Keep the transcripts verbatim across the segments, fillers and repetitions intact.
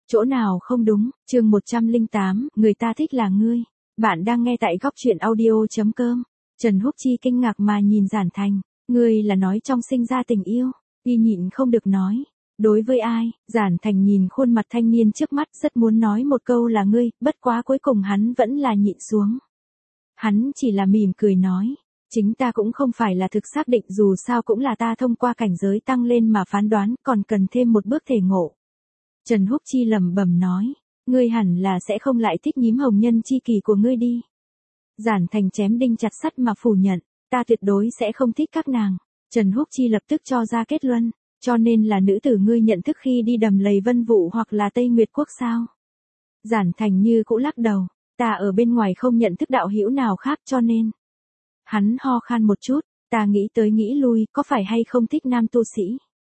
Chỗ nào không đúng, chương một trăm lẻ tám, người ta thích là ngươi. Bạn đang nghe tại góc truyện audio.com. Trần Húc Chi kinh ngạc mà nhìn Giản Thành. Ngươi là nói trong sinh ra tình yêu. Y nhịn không được nói. Đối với ai? Giản Thành nhìn khuôn mặt thanh niên trước mắt rất muốn nói một câu là ngươi, bất quá cuối cùng hắn vẫn là nhịn xuống. Hắn chỉ là mỉm cười nói. Chính ta cũng không phải là thực xác định, dù sao cũng là ta thông qua cảnh giới tăng lên mà phán đoán, còn cần thêm một bước thể ngộ. Trần Húc Chi lẩm bẩm nói, ngươi hẳn là sẽ không lại thích nhím hồng nhân chi kỳ của ngươi đi. Giản Thành chém đinh chặt sắt mà phủ nhận, ta tuyệt đối sẽ không thích các nàng. Trần Húc Chi lập tức cho ra kết luận, cho nên là nữ tử ngươi nhận thức khi đi đầm lầy Vân Vũ hoặc là Tây Nguyệt Quốc sao? Giản Thành như cũ lắc đầu, ta ở bên ngoài không nhận thức đạo hữu nào khác cho nên. Hắn ho khan một chút, ta nghĩ tới nghĩ lui, có phải hay không thích nam tu sĩ?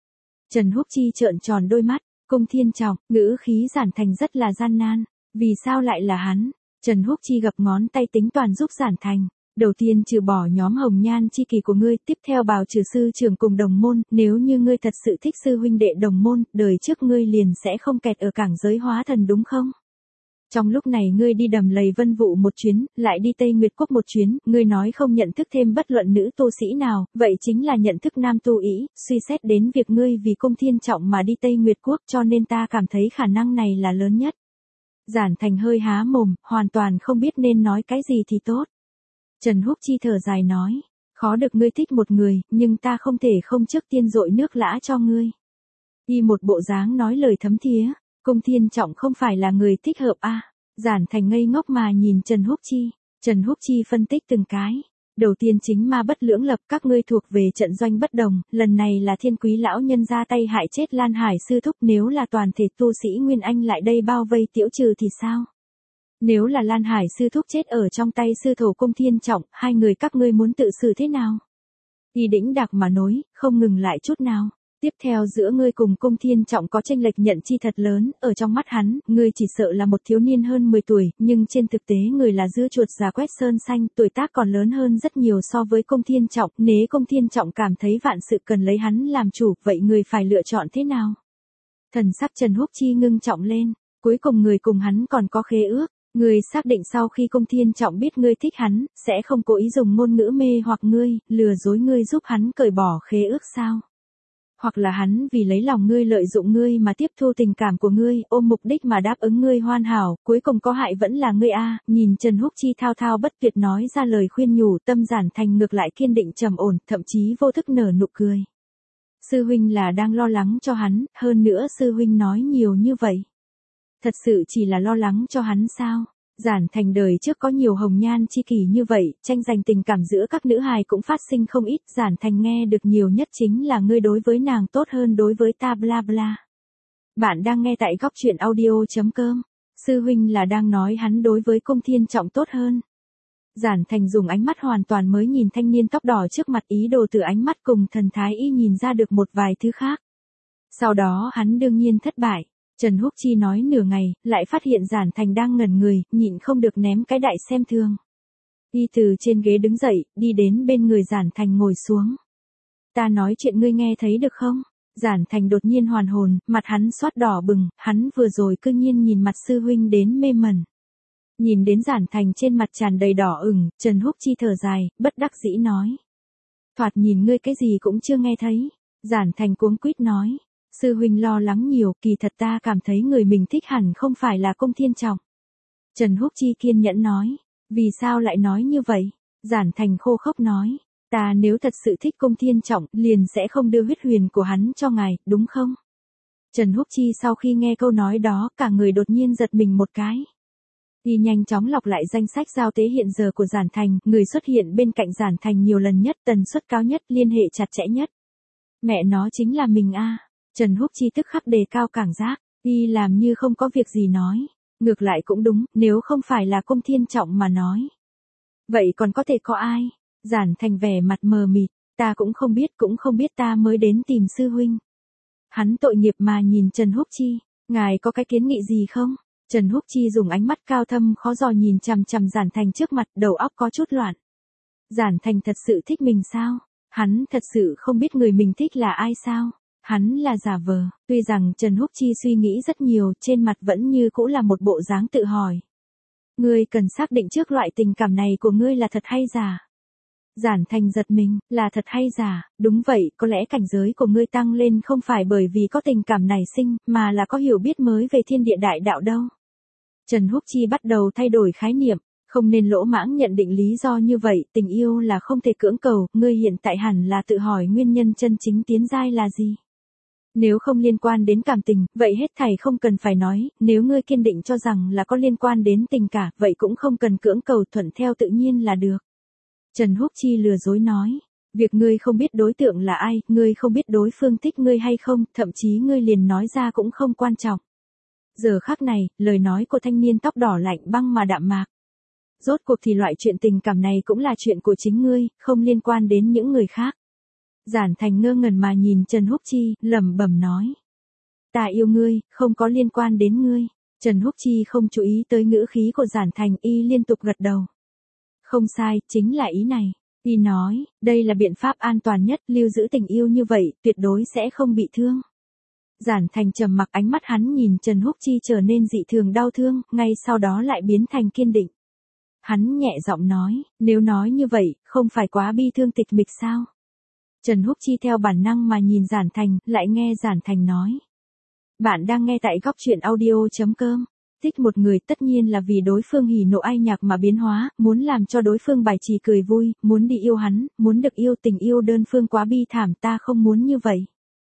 Trần Húc Chi trợn tròn đôi mắt. Cung Thiên Trọng, ngữ khí Giản Thành rất là gian nan, vì sao lại là hắn? Trần Húc Chi gập ngón tay tính toàn giúp Giản Thành, đầu tiên trừ bỏ nhóm hồng nhan chi kỳ của ngươi, tiếp theo bào trừ sư trưởng cùng đồng môn, nếu như ngươi thật sự thích sư huynh đệ đồng môn, đời trước ngươi liền sẽ không kẹt ở cảng giới hóa thần đúng không? Trong lúc này ngươi đi đầm lầy Vân Vũ một chuyến, lại đi Tây Nguyệt Quốc một chuyến, ngươi nói không nhận thức thêm bất luận nữ tu sĩ nào, vậy chính là nhận thức nam tu ý, suy xét đến việc ngươi vì Cung Thiên Trọng mà đi Tây Nguyệt Quốc cho nên ta cảm thấy khả năng này là lớn nhất. Giản Thành hơi há mồm, hoàn toàn không biết nên nói cái gì thì tốt. Trần Húc Chi thở dài nói, khó được ngươi thích một người, nhưng ta không thể không trước tiên dội nước lã cho ngươi. Y một bộ dáng nói lời thấm thía. Cung Thiên Trọng không phải là người thích hợp à? Giản Thành ngây ngốc mà nhìn Trần Húc Chi. Trần Húc Chi phân tích từng cái. Đầu tiên chính ma bất lưỡng lập, các ngươi thuộc về trận doanh bất đồng, lần này là Thiên Quý lão nhân ra tay hại chết Lan Hải sư thúc, nếu là toàn thể tu sĩ Nguyên Anh lại đây bao vây Tiểu Trừ thì sao? Nếu là Lan Hải sư thúc chết ở trong tay sư thổ Cung Thiên Trọng, hai người các ngươi muốn tự xử thế nào? Y đĩnh đạc mà nói, không ngừng lại chút nào. Tiếp theo giữa ngươi cùng Cung Thiên Trọng có chênh lệch nhận chi thật lớn, ở trong mắt hắn, ngươi chỉ sợ là một thiếu niên hơn mười tuổi, nhưng trên thực tế người là dưa chuột già quét sơn xanh, tuổi tác còn lớn hơn rất nhiều so với Cung Thiên Trọng, nếu Cung Thiên Trọng cảm thấy vạn sự cần lấy hắn làm chủ, vậy người phải lựa chọn thế nào? Thần sắc Trần Húc Chi ngưng trọng lên, cuối cùng người cùng hắn còn có khế ước, ngươi xác định sau khi Cung Thiên Trọng biết ngươi thích hắn, sẽ không cố ý dùng ngôn ngữ mê hoặc ngươi, lừa dối ngươi giúp hắn cởi bỏ khế ước sao? Hoặc là hắn vì lấy lòng ngươi lợi dụng ngươi mà tiếp thu tình cảm của ngươi, ôm mục đích mà đáp ứng ngươi hoàn hảo, cuối cùng có hại vẫn là ngươi a. Nhìn Trần Húc Chi thao thao bất tuyệt nói ra lời khuyên nhủ, tâm Giản Thành ngược lại kiên định trầm ổn, thậm chí vô thức nở nụ cười. Sư huynh là đang lo lắng cho hắn, hơn nữa sư huynh nói nhiều như vậy. Thật sự chỉ là lo lắng cho hắn sao? Giản Thành đời trước có nhiều hồng nhan chi kỷ như vậy, tranh giành tình cảm giữa các nữ hài cũng phát sinh không ít, Giản Thành nghe được nhiều nhất chính là ngươi đối với nàng tốt hơn đối với ta bla bla. Bạn đang nghe tại góc truyện audio.com, sư huynh là đang nói hắn đối với Cung Thiên Trọng tốt hơn. Giản Thành dùng ánh mắt hoàn toàn mới nhìn thanh niên tóc đỏ trước mặt, ý đồ từ ánh mắt cùng thần thái y nhìn ra được một vài thứ khác. Sau đó hắn đương nhiên thất bại. Trần Húc Chi nói nửa ngày, lại phát hiện Giản Thành đang ngẩn người, nhịn không được ném cái đại xem thường. Y từ trên ghế đứng dậy, đi đến bên người Giản Thành ngồi xuống. Ta nói chuyện ngươi nghe thấy được không? Giản Thành đột nhiên hoàn hồn, mặt hắn xoát đỏ bừng, hắn vừa rồi cư nhiên nhìn mặt sư huynh đến mê mẩn. Nhìn đến Giản Thành trên mặt tràn đầy đỏ ửng, Trần Húc Chi thở dài, bất đắc dĩ nói. Thoạt nhìn ngươi cái gì cũng chưa nghe thấy. Giản Thành cuống quýt nói. Sư huynh lo lắng nhiều, kỳ thật ta cảm thấy người mình thích hẳn không phải là Cung Thiên Trọng. Trần Húc Chi kiên nhẫn nói, vì sao lại nói như vậy? Giản Thành khô khốc nói, ta nếu thật sự thích Cung Thiên Trọng, liền sẽ không đưa huyết huyền của hắn cho ngài, đúng không? Trần Húc Chi sau khi nghe câu nói đó, cả người đột nhiên giật mình một cái. Y nhanh chóng lọc lại danh sách giao tế hiện giờ của Giản Thành, người xuất hiện bên cạnh Giản Thành nhiều lần nhất, tần suất cao nhất, liên hệ chặt chẽ nhất. Mẹ nó chính là mình a. Trần Húc Chi tức khắc đề cao cảm giác, y làm như không có việc gì nói. Ngược lại cũng đúng, nếu không phải là Cung Thiên Trọng mà nói. Vậy còn có thể có ai? Giản Thành vẻ mặt mờ mịt, ta cũng không biết, cũng không biết ta mới đến tìm sư huynh. Hắn tội nghiệp mà nhìn Trần Húc Chi, ngài có cái kiến nghị gì không? Trần Húc Chi dùng ánh mắt cao thâm khó dò nhìn chằm chằm Giản Thành trước mặt, đầu óc có chút loạn. Giản Thành thật sự thích mình sao? Hắn thật sự không biết người mình thích là ai sao? Hắn là giả vờ, tuy rằng Trần Húc Chi suy nghĩ rất nhiều, trên mặt vẫn như cũ là một bộ dáng tự hỏi. Ngươi cần xác định trước loại tình cảm này của ngươi là thật hay giả. Giản Thành giật mình, là thật hay giả, đúng vậy, có lẽ cảnh giới của ngươi tăng lên không phải bởi vì có tình cảm nảy sinh, mà là có hiểu biết mới về thiên địa đại đạo đâu. Trần Húc Chi bắt đầu thay đổi khái niệm, không nên lỗ mãng nhận định lý do như vậy, tình yêu là không thể cưỡng cầu, ngươi hiện tại hẳn là tự hỏi nguyên nhân chân chính tiến giai là gì. Nếu không liên quan đến cảm tình, vậy hết thảy không cần phải nói, nếu ngươi kiên định cho rằng là có liên quan đến tình cả, vậy cũng không cần cưỡng cầu, thuận theo tự nhiên là được. Trần Húc Chi lừa dối nói, việc ngươi không biết đối tượng là ai, ngươi không biết đối phương thích ngươi hay không, thậm chí ngươi liền nói ra cũng không quan trọng. Giờ khắc này, lời nói của thanh niên tóc đỏ lạnh băng mà đạm mạc. Rốt cuộc thì loại chuyện tình cảm này cũng là chuyện của chính ngươi, không liên quan đến những người khác. Giản Thành ngơ ngẩn mà nhìn Trần Húc Chi, lẩm bẩm nói. Ta yêu ngươi, không có liên quan đến ngươi. Trần Húc Chi không chú ý tới ngữ khí của Giản Thành, y liên tục gật đầu. Không sai, chính là ý này. Y nói, đây là biện pháp an toàn nhất, lưu giữ tình yêu như vậy, tuyệt đối sẽ không bị thương. Giản Thành trầm mặc, ánh mắt hắn nhìn Trần Húc Chi trở nên dị thường đau thương, ngay sau đó lại biến thành kiên định. Hắn nhẹ giọng nói, nếu nói như vậy, không phải quá bi thương tịch mịch sao? Trần Húc Chi theo bản năng mà nhìn Giản Thành, lại nghe Giản Thành nói. Bạn đang nghe tại góc truyện audio chấm com. Thích một người tất nhiên là vì đối phương hỉ nộ ai nhạc mà biến hóa, muốn làm cho đối phương bài trì cười vui, muốn đi yêu hắn, muốn được yêu, tình yêu đơn phương quá bi thảm, ta không muốn như vậy.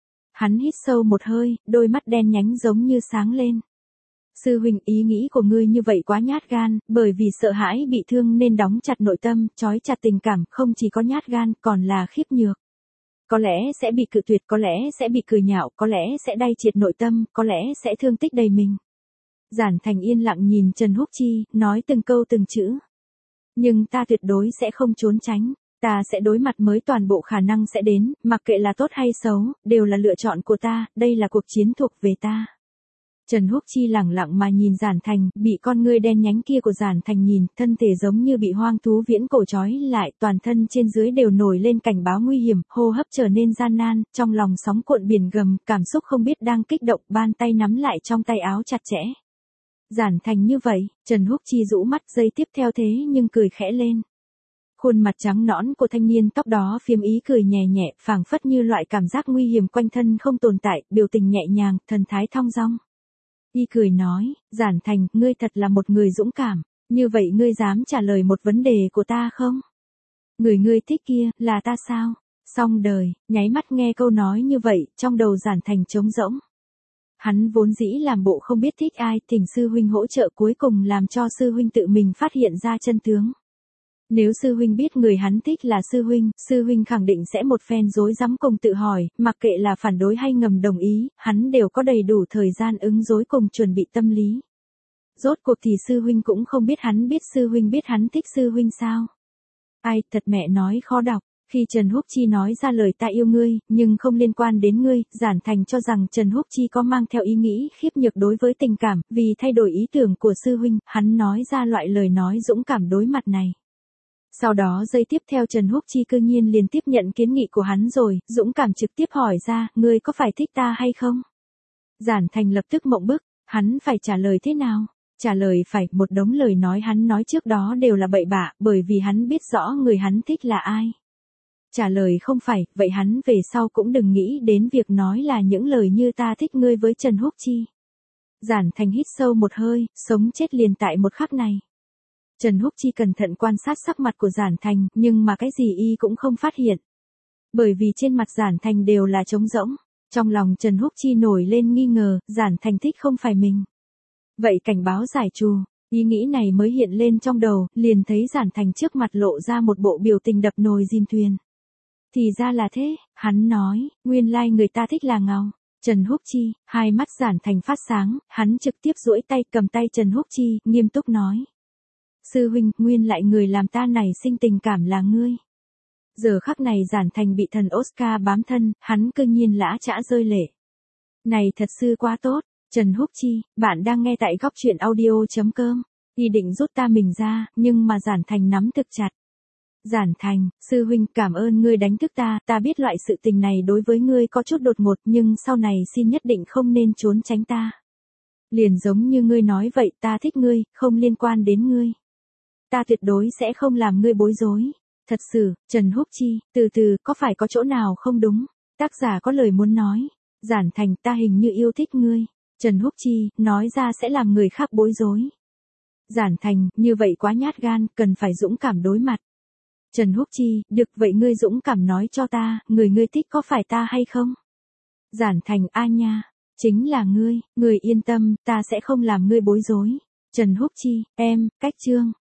Hắn hít sâu một hơi, đôi mắt đen nhánh giống như sáng lên. Sư huynh, ý nghĩ của ngươi như vậy quá nhát gan, bởi vì sợ hãi bị thương nên đóng chặt nội tâm, trói chặt tình cảm, không chỉ có nhát gan, còn là khiếp nhược. Có lẽ sẽ bị cự tuyệt, có lẽ sẽ bị cười nhạo, có lẽ sẽ đay triệt nội tâm, có lẽ sẽ thương tích đầy mình. Giản Thành yên lặng nhìn Trần Húc Chi, nói từng câu từng chữ. Nhưng ta tuyệt đối sẽ không trốn tránh, ta sẽ đối mặt với toàn bộ khả năng sẽ đến, mặc kệ là tốt hay xấu, đều là lựa chọn của ta, đây là cuộc chiến thuộc về ta. Trần Húc Chi lẳng lặng mà nhìn Giản Thành, bị con ngươi đen nhánh kia của Giản Thành nhìn, thân thể giống như bị hoang thú viễn cổ trói lại, toàn thân trên dưới đều nổi lên cảnh báo nguy hiểm, hô hấp trở nên gian nan, trong lòng sóng cuộn biển gầm, cảm xúc không biết đang kích động, bàn tay nắm lại trong tay áo chặt chẽ. Giản Thành như vậy, Trần Húc Chi rũ mắt, giây tiếp theo thế nhưng cười khẽ lên. Khuôn mặt trắng nõn của thanh niên tóc đó phiếm ý cười nhẹ nhẹ, phảng phất như loại cảm giác nguy hiểm quanh thân không tồn tại, biểu tình nhẹ nhàng, thần thái thong dong. Y cười nói, Giản Thành, ngươi thật là một người dũng cảm, như vậy ngươi dám trả lời một vấn đề của ta không? Người ngươi thích kia, là ta sao? Xong đời, nháy mắt nghe câu nói như vậy, trong đầu Giản Thành trống rỗng. Hắn vốn dĩ làm bộ không biết thích ai, thỉnh sư huynh hỗ trợ, cuối cùng làm cho sư huynh tự mình phát hiện ra chân tướng. Nếu sư huynh biết người hắn thích là sư huynh, sư huynh khẳng định sẽ một phen rối rắm cùng tự hỏi, mặc kệ là phản đối hay ngầm đồng ý, hắn đều có đầy đủ thời gian ứng rối cùng chuẩn bị tâm lý. Rốt cuộc thì sư huynh cũng không biết hắn biết sư huynh biết hắn thích sư huynh sao. Ai, thật mẹ nói khó đọc. Khi Trần Húc Chi nói ra lời ta yêu ngươi, nhưng không liên quan đến ngươi, Giản Thành cho rằng Trần Húc Chi có mang theo ý nghĩ khiếp nhược đối với tình cảm, vì thay đổi ý tưởng của sư huynh, hắn nói ra loại lời nói dũng cảm đối mặt này. Sau đó giây tiếp theo Trần Húc Chi cư nhiên liền tiếp nhận kiến nghị của hắn rồi, dũng cảm trực tiếp hỏi ra, ngươi có phải thích ta hay không? Giản Thành lập tức mộng bức, hắn phải trả lời thế nào? Trả lời phải, một đống lời nói hắn nói trước đó đều là bậy bạ, bởi vì hắn biết rõ người hắn thích là ai. Trả lời không phải, vậy hắn về sau cũng đừng nghĩ đến việc nói là những lời như ta thích ngươi với Trần Húc Chi. Giản Thành hít sâu một hơi, sống chết liền tại một khắc này. Trần Húc Chi cẩn thận quan sát sắc mặt của Giản Thành, nhưng mà cái gì y cũng không phát hiện. Bởi vì trên mặt Giản Thành đều là trống rỗng. Trong lòng Trần Húc Chi nổi lên nghi ngờ, Giản Thành thích không phải mình. Vậy cảnh báo giải trù, ý nghĩ này mới hiện lên trong đầu, liền thấy Giản Thành trước mặt lộ ra một bộ biểu tình đập nồi dìm thuyền. Thì ra là thế, hắn nói, nguyên lai like người ta thích là ngao. Trần Húc Chi, hai mắt Giản Thành phát sáng, hắn trực tiếp duỗi tay cầm tay Trần Húc Chi, nghiêm túc nói. Sư huynh, nguyên lại người làm ta này sinh tình cảm là ngươi. Giờ khắc này Giản Thành bị thần Oscar bám thân, hắn cư nhiên lã chã rơi lệ. Này thật sự quá tốt, Trần Húc Chi, bạn đang nghe tại góc truyện audio chấm com. Y định rút ta mình ra, nhưng mà Giản Thành nắm thực chặt. Giản Thành, sư huynh cảm ơn ngươi đánh thức ta, ta biết loại sự tình này đối với ngươi có chút đột ngột nhưng sau này xin nhất định không nên trốn tránh ta. Liền giống như ngươi nói vậy, ta thích ngươi, không liên quan đến ngươi. Ta tuyệt đối sẽ không làm ngươi bối rối. Thật sự, Trần Húc Chi, từ từ, có phải có chỗ nào không đúng? Tác giả có lời muốn nói. Giản Thành, ta hình như yêu thích ngươi. Trần Húc Chi, nói ra sẽ làm người khác bối rối. Giản Thành, như vậy quá nhát gan, cần phải dũng cảm đối mặt. Trần Húc Chi, được vậy ngươi dũng cảm nói cho ta, người ngươi thích có phải ta hay không? Giản Thành, a nha, chính là ngươi, ngươi yên tâm, ta sẽ không làm ngươi bối rối. Trần Húc Chi, em, cách chương.